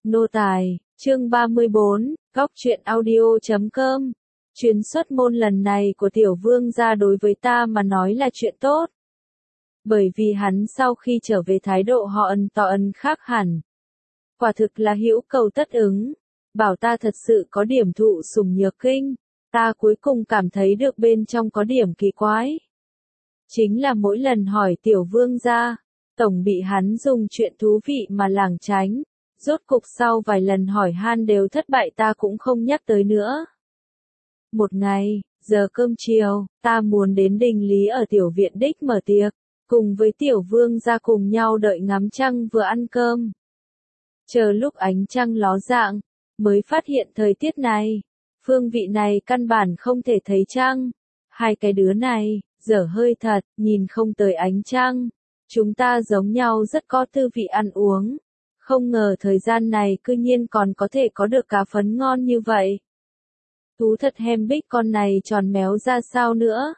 Nô tài, chương 34, góc truyện audio.com. Chuyến xuất môn lần này của tiểu vương gia đối với ta mà nói là chuyện tốt. Bởi vì hắn sau khi trở về thái độ họ ân tỏ ân khác hẳn. Quả thực là hữu cầu tất ứng. Bảo ta thật sự có điểm thụ sủng nhược kinh. Ta cuối cùng cảm thấy được bên trong có điểm kỳ quái. Chính là mỗi lần hỏi tiểu vương gia, tổng bị hắn dùng chuyện thú vị mà lảng tránh. Rốt cục sau vài lần hỏi han đều thất bại, ta cũng không nhắc tới nữa. Một ngày, giờ cơm chiều, ta muốn đến đình lý ở tiểu viện đích mở tiệc, cùng với tiểu vương gia cùng nhau đợi ngắm trăng vừa ăn cơm. Chờ lúc ánh trăng ló dạng, mới phát hiện thời tiết này, phương vị này căn bản không thể thấy trăng. Hai cái đứa này, dở hơi thật, nhìn không tới ánh trăng. Chúng ta giống nhau rất có tư vị ăn uống. Không ngờ thời gian này cư nhiên còn có thể có được cá phấn ngon như vậy. Thú thật hem bích con này tròn méo ra sao nữa.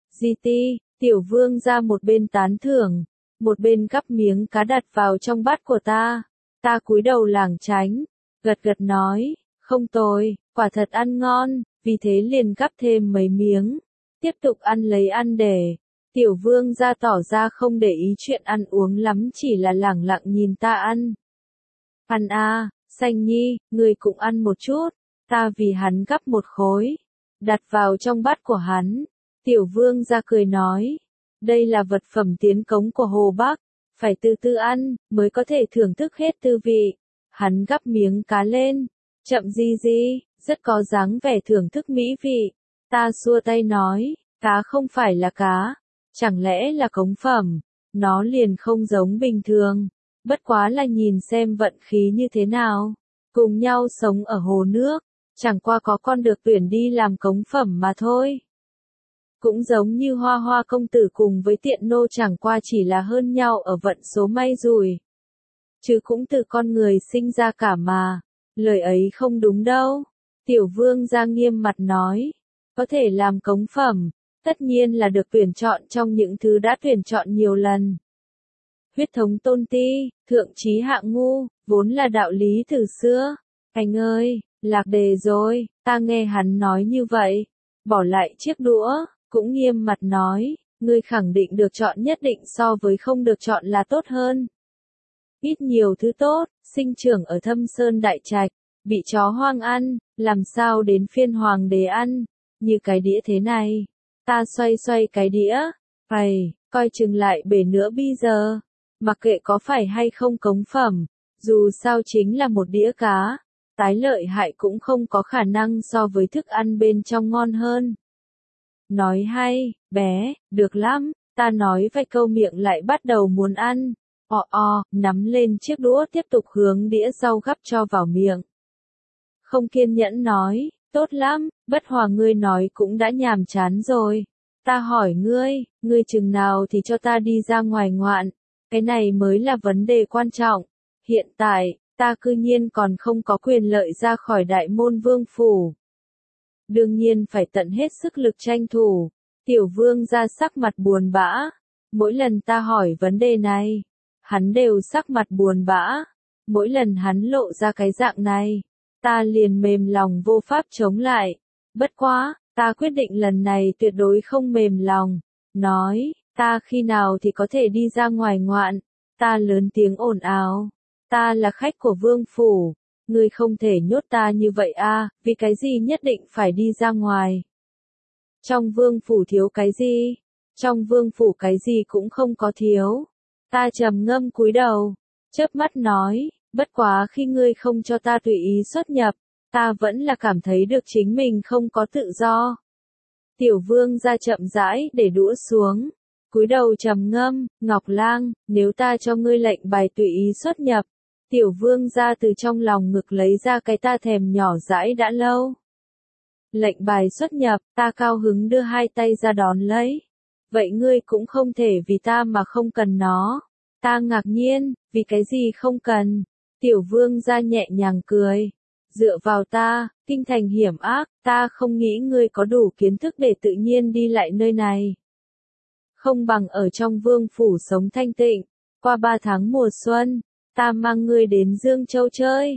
Di tiểu vương ra một bên tán thưởng, một bên gắp miếng cá đặt vào trong bát của ta. Ta cúi đầu lảng tránh, gật gật nói, không tồi, quả thật ăn ngon, vì thế liền gắp thêm mấy miếng. Tiếp tục ăn lấy ăn để. Tiểu vương ra tỏ ra không để ý chuyện ăn uống lắm, chỉ là lẳng lặng nhìn ta ăn. Ăn à, Xanh Nhi, ngươi cũng ăn một chút. Ta vì hắn gắp một khối, đặt vào trong bát của hắn. Tiểu vương ra cười nói, đây là vật phẩm tiến cống của Hồ Bắc, phải từ từ ăn, mới có thể thưởng thức hết tư vị. Hắn gắp miếng cá lên, chậm di, rất có dáng vẻ thưởng thức mỹ vị. Ta xua tay nói, cá không phải là cá, chẳng lẽ là cống phẩm, nó liền không giống bình thường. Bất quá là nhìn xem vận khí như thế nào, cùng nhau sống ở hồ nước, chẳng qua có con được tuyển đi làm cống phẩm mà thôi. Cũng giống như Hoa Hoa công tử cùng với Tiện nô chẳng qua chỉ là hơn nhau ở vận số may rủi. Chứ cũng từ con người sinh ra cả mà, lời ấy không đúng đâu. Tiểu vương ra nghiêm mặt nói, có thể làm cống phẩm, tất nhiên là được tuyển chọn trong những thứ đã tuyển chọn nhiều lần. Huyết thống tôn ti, thượng trí hạng ngu, vốn là đạo lý từ xưa. Anh ơi, lạc đề rồi, ta nghe hắn nói như vậy. Bỏ lại chiếc đũa, cũng nghiêm mặt nói, ngươi khẳng định được chọn nhất định so với không được chọn là tốt hơn. Ít nhiều thứ tốt, sinh trưởng ở Thâm Sơn Đại Trạch, bị chó hoang ăn, làm sao đến phiên hoàng đế ăn, như cái đĩa thế này. Ta xoay cái đĩa, coi chừng lại bể nữa bây giờ. Mặc kệ có phải hay không cống phẩm, dù sao chính là một đĩa cá, tái lợi hại cũng không có khả năng so với thức ăn bên trong ngon hơn. Nói hay, bé, được lắm, ta nói vài câu miệng lại bắt đầu muốn ăn. Nắm lên chiếc đũa tiếp tục hướng đĩa sau gắp cho vào miệng. Không kiên nhẫn nói, tốt lắm, bất hòa ngươi nói cũng đã nhàm chán rồi. Ta hỏi ngươi chừng nào thì cho ta đi ra ngoài ngoạn. Cái này mới là vấn đề quan trọng. Hiện tại, ta cư nhiên còn không có quyền lợi ra khỏi đại môn vương phủ. Đương nhiên phải tận hết sức lực tranh thủ. Tiểu vương ra sắc mặt buồn bã. Mỗi lần ta hỏi vấn đề này, hắn đều sắc mặt buồn bã. Mỗi lần hắn lộ ra cái dạng này, ta liền mềm lòng vô pháp chống lại. Bất quá, ta quyết định lần này tuyệt đối không mềm lòng. Nói, ta khi nào thì có thể đi ra ngoài ngoạn. Ta lớn tiếng ồn ào. Ta là khách của vương phủ. Ngươi không thể nhốt ta như vậy à, vì cái gì nhất định phải đi ra ngoài. Trong vương phủ thiếu cái gì? Trong vương phủ cái gì cũng không có thiếu. Ta trầm ngâm cúi đầu, chớp mắt nói, bất quá khi ngươi không cho ta tùy ý xuất nhập, ta vẫn là cảm thấy được chính mình không có tự do. Tiểu vương ra chậm rãi để đũa xuống, cúi đầu trầm ngâm, Ngọc Lang, nếu ta cho ngươi lệnh bài tùy ý xuất nhập. Tiểu vương ra từ trong lòng ngực lấy ra cái ta thèm nhỏ dãi đã lâu. Lệnh bài xuất nhập, ta cao hứng đưa hai tay ra đón lấy. Vậy ngươi cũng không thể vì ta mà không cần nó. Ta ngạc nhiên, vì cái gì không cần. Tiểu vương ra nhẹ nhàng cười. Dựa vào ta, kinh thành hiểm ác, ta không nghĩ ngươi có đủ kiến thức để tự nhiên đi lại nơi này. Không bằng ở trong vương phủ sống thanh tịnh. Qua 3 tháng mùa xuân, ta mang ngươi đến Dương Châu chơi.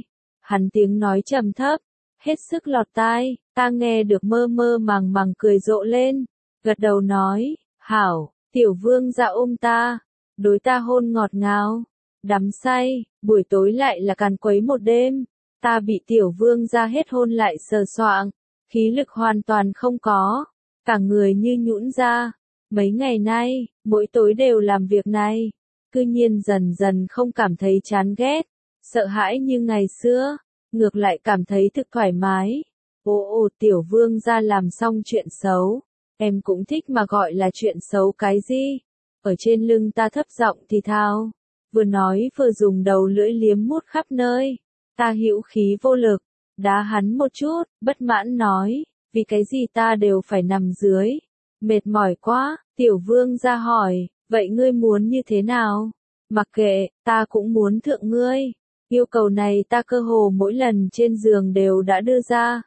Hắn tiếng nói trầm thấp, hết sức lọt tai, ta nghe được mơ mơ màng màng cười rộ lên, gật đầu nói, hảo, tiểu vương gia ôm ta, đối ta hôn ngọt ngào, đắm say, buổi tối lại là càn quấy một đêm, ta bị tiểu vương gia hết hôn lại sờ soạng, khí lực hoàn toàn không có, cả người như nhũn ra, mấy ngày nay, mỗi tối đều làm việc này, cư nhiên dần dần không cảm thấy chán ghét, sợ hãi như ngày xưa, ngược lại cảm thấy thực thoải mái. Ồ, tiểu vương gia làm xong chuyện xấu, em cũng thích mà gọi là chuyện xấu cái gì? Ở trên lưng ta thấp giọng thì thào, vừa nói vừa dùng đầu lưỡi liếm mút khắp nơi, ta hữu khí vô lực, đá hắn một chút, bất mãn nói, vì cái gì ta đều phải nằm dưới, mệt mỏi quá, tiểu vương gia hỏi, vậy ngươi muốn như thế nào? Mặc kệ, ta cũng muốn thượng ngươi. Yêu cầu này ta cơ hồ mỗi lần trên giường đều đã đưa ra.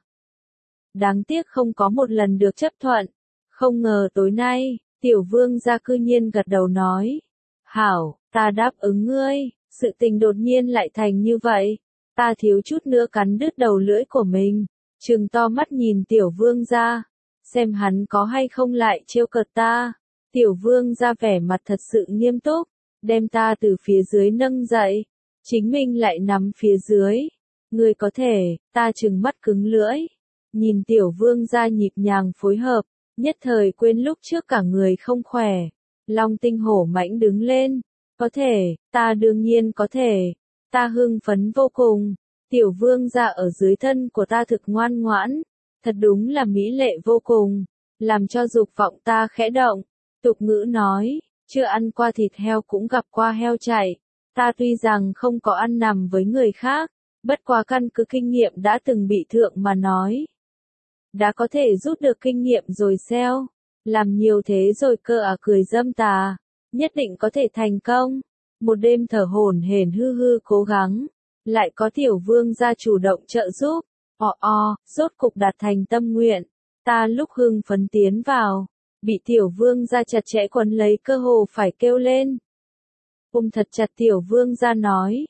Đáng tiếc không có một lần được chấp thuận. Không ngờ tối nay, tiểu vương gia cư nhiên gật đầu nói. Hảo, ta đáp ứng ngươi, sự tình đột nhiên lại thành như vậy. Ta thiếu chút nữa cắn đứt đầu lưỡi của mình. Trừng to mắt nhìn tiểu vương gia. Xem hắn có hay không lại trêu cợt ta. Tiểu vương gia vẻ mặt thật sự nghiêm túc. Đem ta từ phía dưới nâng dậy. Chính mình lại nằm phía dưới. Ngươi có thể, ta trừng mắt cứng lưỡi. Nhìn tiểu vương gia nhịp nhàng phối hợp, nhất thời quên lúc trước cả người không khỏe. Long tinh hổ mãnh đứng lên. Có thể, ta đương nhiên có thể. Ta hưng phấn vô cùng. Tiểu vương gia ở dưới thân của ta thực ngoan ngoãn. Thật đúng là mỹ lệ vô cùng. Làm cho dục vọng ta khẽ động. Tục ngữ nói, chưa ăn qua thịt heo cũng gặp qua heo chạy. Ta tuy rằng không có ăn nằm với người khác, bất quá căn cứ kinh nghiệm đã từng bị thượng mà nói. Đã có thể rút được kinh nghiệm rồi sao? Làm nhiều thế rồi cơ à, cười dâm tà, nhất định có thể thành công. Một đêm thở hổn hển hư hư cố gắng, lại có tiểu vương gia chủ động trợ giúp. Rốt cục đạt thành tâm nguyện. Ta lúc hưng phấn tiến vào, bị tiểu vương gia chặt chẽ quấn lấy cơ hồ phải kêu lên. Ôm thật chặt tiểu vương gia nói.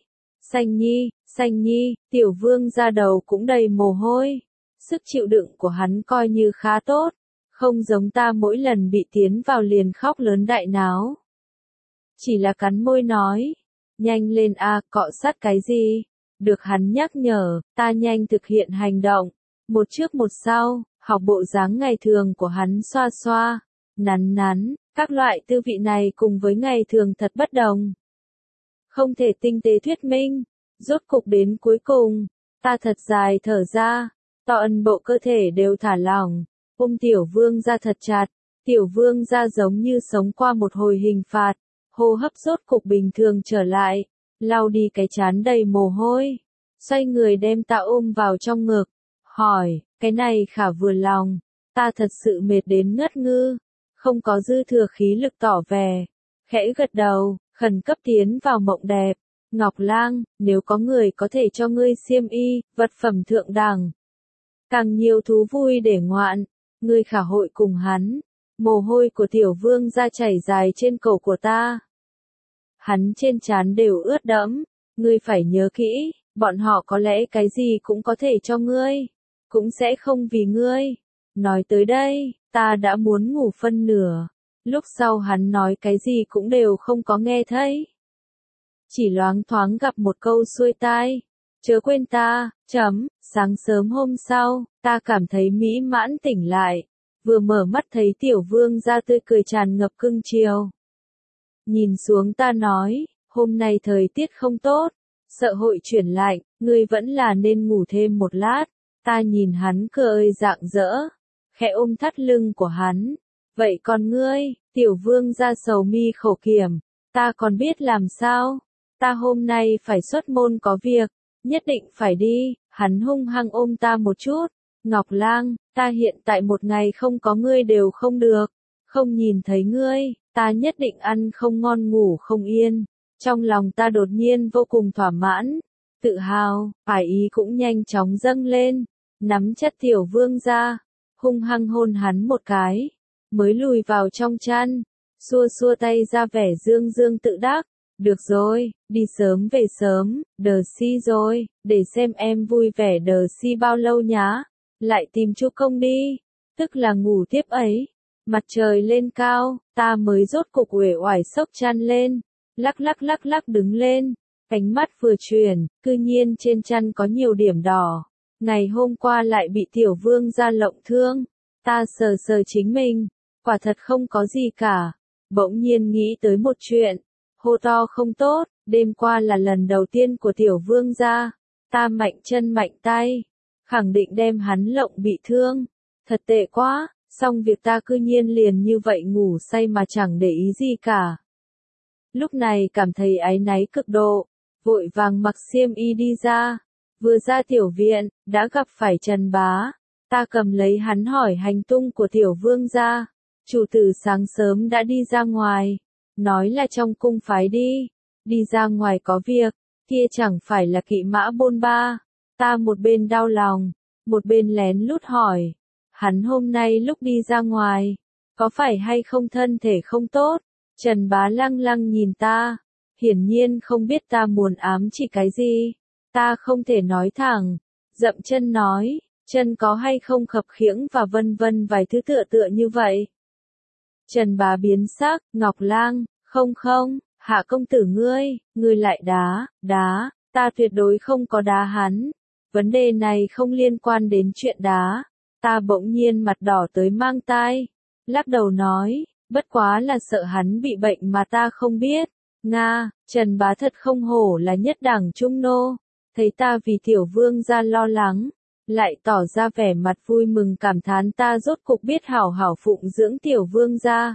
Xanh nhi, tiểu vương gia đầu cũng đầy mồ hôi. Sức chịu đựng của hắn coi như khá tốt. Không giống ta mỗi lần bị tiến vào liền khóc lớn đại náo. Chỉ là cắn môi nói. Nhanh lên a, cọ sát cái gì? Được hắn nhắc nhở, ta nhanh thực hiện hành động. Một trước một sau, học bộ dáng ngày thường của hắn xoa xoa, nắn, các loại tư vị này cùng với ngày thường thật bất đồng. Không thể tinh tế thuyết minh, rốt cục đến cuối cùng, ta thật dài thở ra, toàn bộ cơ thể đều thả lỏng, ôm tiểu vương gia thật chặt, tiểu vương gia giống như sống qua một hồi hình phạt, hô hấp rốt cục bình thường trở lại, lau đi cái trán đầy mồ hôi, xoay người đem ta ôm vào trong ngực, hỏi, cái này khả vừa lòng, ta thật sự mệt đến ngất ngư, không có dư thừa khí lực tỏ vẻ, khẽ gật đầu, khẩn cấp tiến vào mộng đẹp. Ngọc Lang, nếu có người có thể cho ngươi xiêm y, vật phẩm thượng đẳng, càng nhiều thú vui để ngoạn, ngươi khả hội cùng hắn. Mồ hôi của tiểu vương ra chảy dài trên cổ của ta. Hắn trên trán đều ướt đẫm, ngươi phải nhớ kỹ, bọn họ có lẽ cái gì cũng có thể cho ngươi, cũng sẽ không vì ngươi. Nói tới đây, ta đã muốn ngủ phân nửa, lúc sau hắn nói cái gì cũng đều không có nghe thấy. Chỉ loáng thoáng gặp một câu xuôi tai, chớ quên ta, sáng sớm hôm sau, ta cảm thấy mỹ mãn tỉnh lại, vừa mở mắt thấy tiểu vương ra tươi cười tràn ngập cưng chiều. Nhìn xuống ta nói, hôm nay thời tiết không tốt, sợ hội chuyển lạnh, ngươi vẫn là nên ngủ thêm một lát. Ta nhìn hắn cười rạng rỡ, khẽ ôm thắt lưng của hắn. Vậy còn ngươi, tiểu vương ra sầu mi khổ kiểm, ta còn biết làm sao? Ta hôm nay phải xuất môn có việc, nhất định phải đi. Hắn hung hăng ôm ta một chút. Ngọc Lang, ta hiện tại một ngày không có ngươi đều không được. Không nhìn thấy ngươi, ta nhất định ăn không ngon ngủ không yên. Trong lòng ta đột nhiên vô cùng thỏa mãn, tự hào, ái ý cũng nhanh chóng dâng lên. Nắm chặt tiểu vương ra, hung hăng hôn hắn một cái, mới lùi vào trong chăn, xua xua tay ra vẻ dương dương tự đắc. Được rồi, đi sớm về sớm, đờ si rồi, để xem em vui vẻ đờ si bao lâu nhá. Lại tìm chu công đi, tức là ngủ tiếp ấy. Mặt trời lên cao, ta mới rốt cục uể oải xốc chăn lên, lắc lắc lắc lắc đứng lên, ánh mắt vừa chuyển, cư nhiên trên chăn có nhiều điểm đỏ. Ngày hôm qua lại bị tiểu vương gia lộng thương, ta sờ sờ chính mình, quả thật không có gì cả. Bỗng nhiên nghĩ tới một chuyện, hô to không tốt, đêm qua là lần đầu tiên của tiểu vương gia, ta mạnh chân mạnh tay, khẳng định đem hắn lộng bị thương, thật tệ quá, xong việc ta cư nhiên liền như vậy ngủ say mà chẳng để ý gì cả. Lúc này cảm thấy áy náy cực độ, vội vàng mặc xiêm y đi ra, vừa ra tiểu viện, đã gặp phải Trần Bá, ta cầm lấy hắn hỏi hành tung của tiểu vương gia, chủ tử sáng sớm đã đi ra ngoài, nói là trong cung phái đi ra ngoài có việc, kia chẳng phải là kỵ mã bôn ba, ta một bên đau lòng, một bên lén lút hỏi, hắn hôm nay lúc đi ra ngoài, có phải hay không thân thể không tốt? Trần Bá lăng lăng nhìn ta, hiển nhiên không biết ta muốn ám chỉ cái gì, ta không thể nói thẳng, dậm chân nói, chân có hay không khập khiễng và vân vân vài thứ tựa tựa như vậy. Trần Bá biến sắc, Ngọc Lang, không, hạ công tử ngươi lại đá, ta tuyệt đối không có đá hắn, vấn đề này không liên quan đến chuyện đá, ta bỗng nhiên mặt đỏ tới mang tai, lắc đầu nói, bất quá là sợ hắn bị bệnh mà ta không biết, Trần Bá thật không hổ là nhất đẳng trung nô, thấy ta vì tiểu vương gia lo lắng, lại tỏ ra vẻ mặt vui mừng cảm thán ta rốt cục biết hảo hảo phụng dưỡng tiểu vương gia.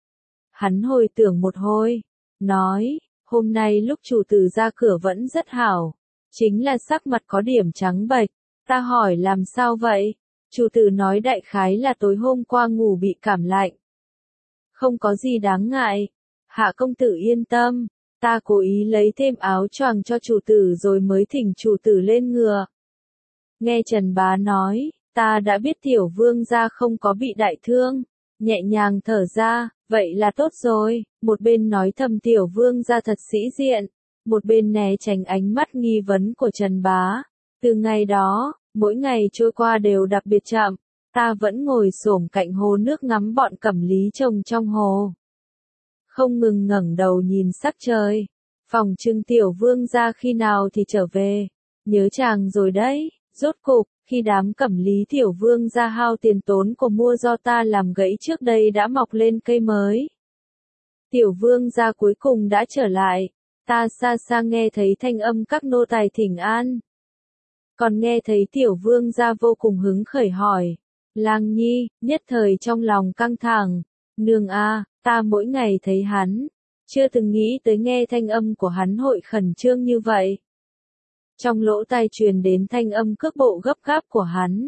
Hắn hồi tưởng một hồi, nói, hôm nay lúc chủ tử ra cửa vẫn rất hảo, chính là sắc mặt có điểm trắng bệch, ta hỏi làm sao vậy, chủ tử nói đại khái là tối hôm qua ngủ bị cảm lạnh. Không có gì đáng ngại, hạ công tử yên tâm, ta cố ý lấy thêm áo choàng cho chủ tử rồi mới thỉnh chủ tử lên ngựa. Nghe Trần Bá nói, ta đã biết tiểu vương gia không có bị đại thương, nhẹ nhàng thở ra, vậy là tốt rồi, một bên nói thầm tiểu vương gia thật sĩ diện, một bên né tránh ánh mắt nghi vấn của Trần Bá. Từ ngày đó, mỗi ngày trôi qua đều đặc biệt chậm, ta vẫn ngồi xổm cạnh hồ nước ngắm bọn cẩm lý trồng trong hồ. Không ngừng ngẩng đầu nhìn sắc trời, phòng trưng tiểu vương gia khi nào thì trở về, nhớ chàng rồi đấy, rốt cục, khi đám cẩm lý tiểu vương gia hao tiền tốn của mua do ta làm gãy trước đây đã mọc lên cây mới. Tiểu vương gia cuối cùng đã trở lại, ta xa xa nghe thấy thanh âm các nô tài thỉnh an. Còn nghe thấy tiểu vương gia vô cùng hứng khởi hỏi, Lang Nhi, nhất thời trong lòng căng thẳng, nương a, ta mỗi ngày thấy hắn, chưa từng nghĩ tới nghe thanh âm của hắn hội khẩn trương như vậy. Trong lỗ tai truyền đến thanh âm cước bộ gấp gáp của hắn.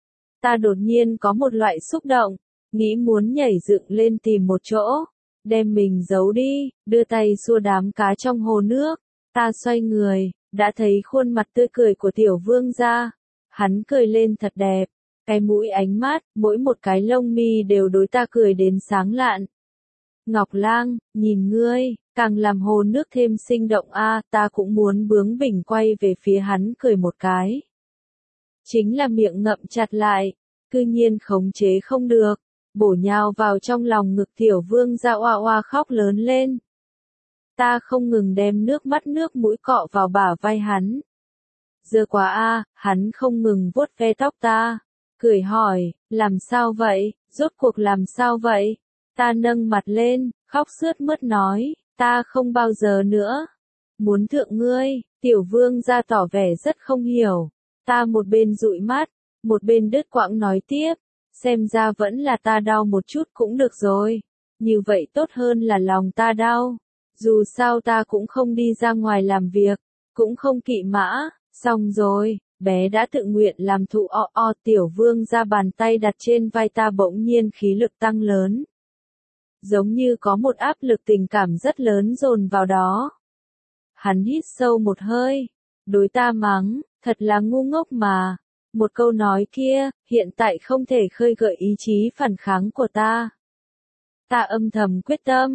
Ta đột nhiên có một loại xúc động, nghĩ muốn nhảy dựng lên tìm một chỗ, đem mình giấu đi, đưa tay xua đám cá trong hồ nước. Ta xoay người, đã thấy khuôn mặt tươi cười của tiểu vương gia. Hắn cười lên thật đẹp, cái mũi ánh mắt, mỗi một cái lông mi đều đối ta cười đến sáng lạn. Ngọc Lang, nhìn ngươi, càng làm hồ nước thêm sinh động ta cũng muốn bướng bỉnh quay về phía hắn cười một cái. Chính là miệng ngậm chặt lại, cư nhiên khống chế không được, bổ nhào vào trong lòng ngực tiểu vương gia oa oa khóc lớn lên. Ta không ngừng đem nước mắt nước mũi cọ vào bả vai hắn. Giờ quá hắn không ngừng vuốt ve tóc ta, cười hỏi, làm sao vậy, rốt cuộc làm sao vậy? Ta nâng mặt lên, khóc sướt mướt nói, ta không bao giờ nữa muốn thượng ngươi. Tiểu vương gia tỏ vẻ rất không hiểu, ta một bên dụi mắt, một bên đứt quãng nói tiếp, xem ra vẫn là ta đau một chút cũng được rồi, như vậy tốt hơn là lòng ta đau, dù sao ta cũng không đi ra ngoài làm việc, cũng không kỵ mã, xong rồi, bé đã tự nguyện làm thụ tiểu vương gia bàn tay đặt trên vai ta bỗng nhiên khí lực tăng lớn. Giống như có một áp lực tình cảm rất lớn dồn vào đó. Hắn hít sâu một hơi, đối ta mắng, thật là ngu ngốc mà. Một câu nói kia, hiện tại không thể khơi gợi ý chí phản kháng của ta. Ta âm thầm quyết tâm,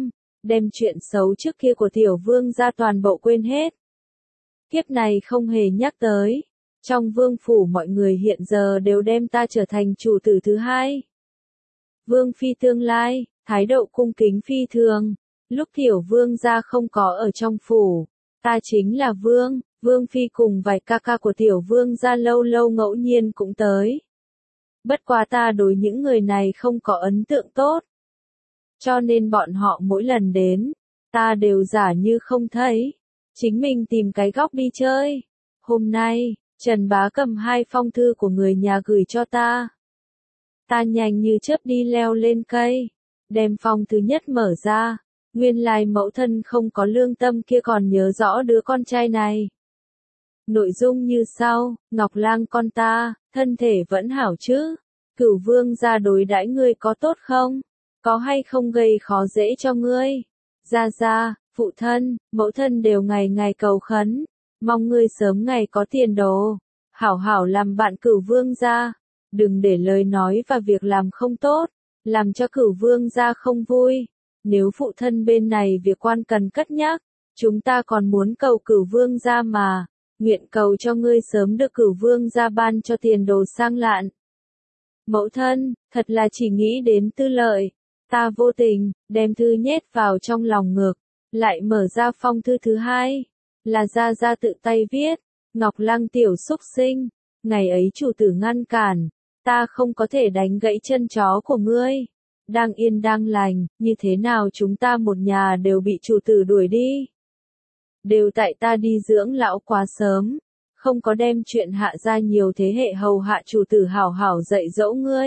đem chuyện xấu trước kia của tiểu vương gia toàn bộ quên hết. Kiếp này không hề nhắc tới. Trong vương phủ mọi người hiện giờ đều đem ta trở thành chủ tử thứ hai. Vương phi tương lai, thái độ cung kính phi thường. Lúc tiểu vương gia không có ở trong phủ, ta chính là vương phi cùng vài ca ca của tiểu vương gia lâu lâu ngẫu nhiên cũng tới. Bất quá ta đối những người này không có ấn tượng tốt. Cho nên bọn họ mỗi lần đến, ta đều giả như không thấy. Chính mình tìm cái góc đi chơi. Hôm nay, Trần Bá cầm 2 phong thư của người nhà gửi cho ta. Ta nhanh như chớp đi leo lên cây, đem phong thứ nhất mở ra. Nguyên lai mẫu thân không có lương tâm kia còn nhớ rõ đứa con trai này. Nội dung như sau: Ngọc Lang con ta, thân thể vẫn hảo chứ? Cửu vương gia đối đãi ngươi có tốt không? Có hay không gây khó dễ cho ngươi? Gia, phụ thân, mẫu thân đều ngày ngày cầu khấn, mong ngươi sớm ngày có tiền đồ, hảo hảo làm bạn cửu vương gia, đừng để lời nói và việc làm không tốt, làm cho cửu vương gia không vui. Nếu phụ thân bên này việc quan cần cất nhắc, chúng ta còn muốn cầu cửu vương gia mà, nguyện cầu cho ngươi sớm được cửu vương gia ban cho tiền đồ sang lạn. Mẫu thân, thật là chỉ nghĩ đến tư lợi. Ta vô tình, đem thư nhét vào trong lòng ngực, lại mở ra phong thư thứ hai. Là Gia tự tay viết, Ngọc Lang tiểu xúc sinh, ngày ấy chủ tử ngăn cản, ta không có thể đánh gãy chân chó của ngươi. Đang yên đang lành, như thế nào chúng ta một nhà đều bị chủ tử đuổi đi. Đều tại ta đi dưỡng lão quá sớm, không có đem chuyện hạ ra nhiều thế hệ hầu hạ chủ tử hảo hảo dạy dỗ ngươi.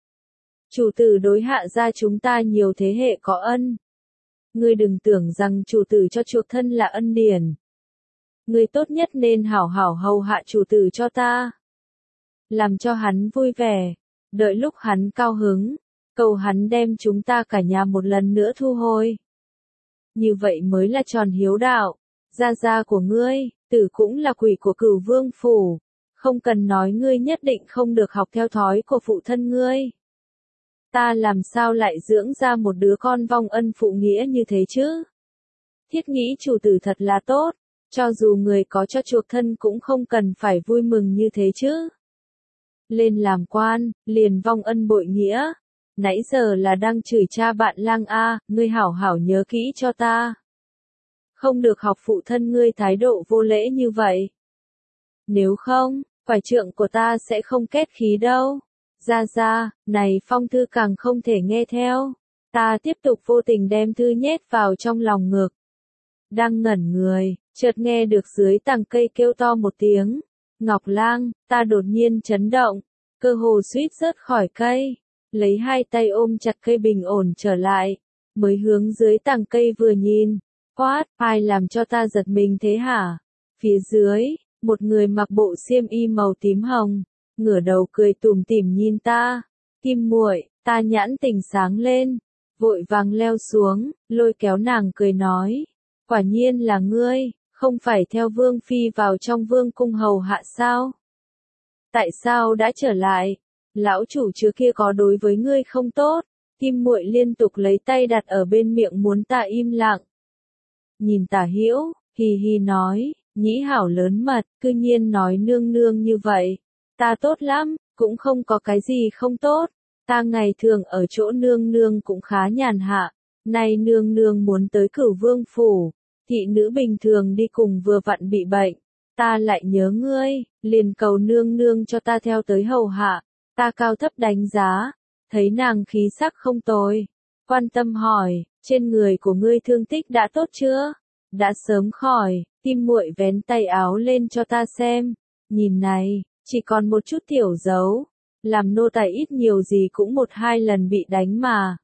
Chủ tử đối hạ ra chúng ta nhiều thế hệ có ân. Ngươi đừng tưởng rằng chủ tử cho chuộc thân là ân điển. Ngươi tốt nhất nên hảo hảo hầu hạ chủ tử cho ta. Làm cho hắn vui vẻ, đợi lúc hắn cao hứng, cầu hắn đem chúng ta cả nhà một lần nữa thu hồi. Như vậy mới là tròn hiếu đạo. Gia của ngươi, tử cũng là quỷ của cửu vương phủ. Không cần nói ngươi nhất định không được học theo thói của phụ thân ngươi. Ta làm sao lại dưỡng ra một đứa con vong ân phụ nghĩa như thế chứ? Thiết nghĩ chủ tử thật là tốt, cho dù người có cho chuộc thân cũng không cần phải vui mừng như thế chứ. Lên làm quan, liền vong ân bội nghĩa. Nãy giờ là đang chửi cha bạn Lang a, ngươi hảo hảo nhớ kỹ cho ta. Không được học phụ thân ngươi thái độ vô lễ như vậy. Nếu không, quải trượng của ta sẽ không kết khí đâu. Gia, này phong thư càng không thể nghe theo. Ta tiếp tục vô tình đem thư nhét vào trong lòng ngực. Đang ngẩn người, chợt nghe được dưới tàng cây kêu to một tiếng. Ngọc Lang, ta đột nhiên chấn động, cơ hồ suýt rớt khỏi cây. Lấy 2 tay ôm chặt cây bình ổn trở lại, mới hướng dưới tàng cây vừa nhìn. Quát, ai làm cho ta giật mình thế hả? Phía dưới, một người mặc bộ xiêm y màu tím hồng, ngửa đầu cười tủm tỉm nhìn ta. Kim muội, ta nhãn tỉnh sáng lên, vội vàng leo xuống, lôi kéo nàng cười nói. Quả nhiên là ngươi, không phải theo vương phi vào trong vương cung hầu hạ sao? Tại sao đã trở lại? Lão chủ trước kia có đối với ngươi không tốt? Kim muội liên tục lấy tay đặt ở bên miệng muốn ta im lặng. Nhìn Tả Hữu, hì hì nói, nhĩ hảo lớn mật, cư nhiên nói nương nương như vậy. Ta tốt lắm, cũng không có cái gì không tốt. Ta ngày thường ở chỗ nương nương cũng khá nhàn hạ. Nay nương nương muốn tới Cửu vương phủ, thị nữ bình thường đi cùng vừa vặn bị bệnh. Ta lại nhớ ngươi, liền cầu nương nương cho ta theo tới hầu hạ. Ta cao thấp đánh giá, thấy nàng khí sắc không tồi. Quan tâm hỏi, trên người của ngươi thương tích đã tốt chưa? Đã sớm khỏi. Kim muội vén tay áo lên cho ta xem. Nhìn này, chỉ còn một chút tiểu dấu. Làm nô tài ít nhiều gì cũng 1-2 lần bị đánh mà.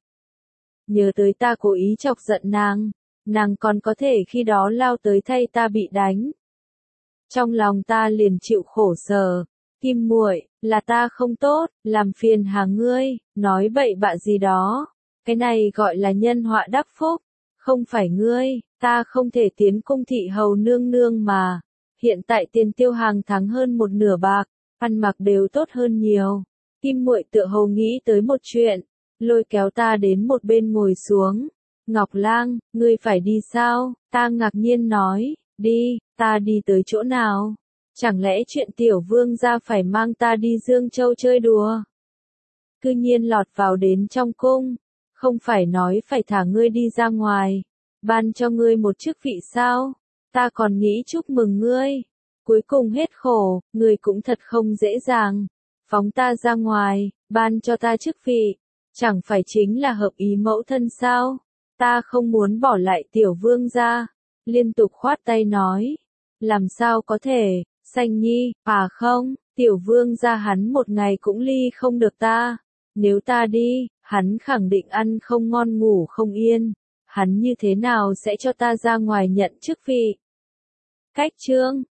Nhớ tới ta cố ý chọc giận nàng còn có thể khi đó lao tới thay ta bị đánh. Trong lòng ta liền chịu khổ sở. Kim muội, là ta không tốt, làm phiền hà ngươi, nói bậy bạ gì đó. Cái này gọi là nhân họa đắc phúc, không phải ngươi, ta không thể tiến cung thị hầu nương nương mà. Hiện tại tiền tiêu hàng tháng hơn 1/2 bạc, ăn mặc đều tốt hơn nhiều. Kim muội tựa hồ nghĩ tới một chuyện, lôi kéo ta đến một bên ngồi xuống, Ngọc Lang, ngươi phải đi sao? Ta ngạc nhiên nói, đi, ta đi tới chỗ nào? Chẳng lẽ chuyện tiểu vương gia phải mang ta đi Dương Châu chơi đùa? Cư nhiên lọt vào đến trong cung, không phải nói phải thả ngươi đi ra ngoài, ban cho ngươi một chức vị sao? Ta còn nghĩ chúc mừng ngươi, cuối cùng hết khổ, ngươi cũng thật không dễ dàng, phóng ta ra ngoài, ban cho ta chức vị, chẳng phải chính là hợp ý mẫu thân sao? Ta không muốn bỏ lại tiểu vương gia, liên tục khoát tay nói, làm sao có thể, Sanh Nhi, không, tiểu vương gia hắn một ngày cũng ly không được ta, nếu ta đi, hắn khẳng định ăn không ngon ngủ không yên, hắn như thế nào sẽ cho ta ra ngoài nhận chức vị? Cách chương